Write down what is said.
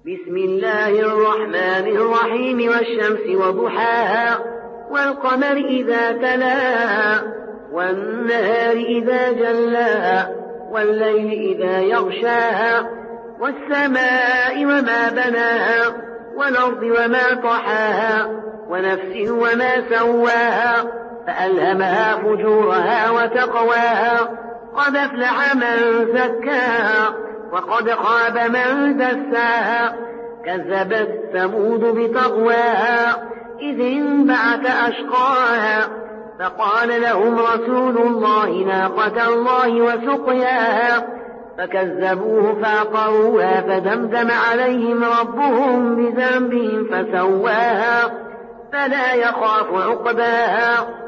بسم الله الرحمن الرحيم والشمس وضحاها والقمر إذا تلاها والنهار إذا جلاها والليل إذا يغشاها والسماء وما بناها والأرض وما طحاها ونفس وما سواها فألهمها فجورها وتقواها قد أفلح من زكاها وقد خاب من دساها كذبت ثمود بطغواها إذ انبعث أشقاها فقال لهم رسول الله ناقة الله وسقياها فكذبوه فعقروها فدمدم عليهم ربهم بذنبهم فسواها فلا يخاف عقباها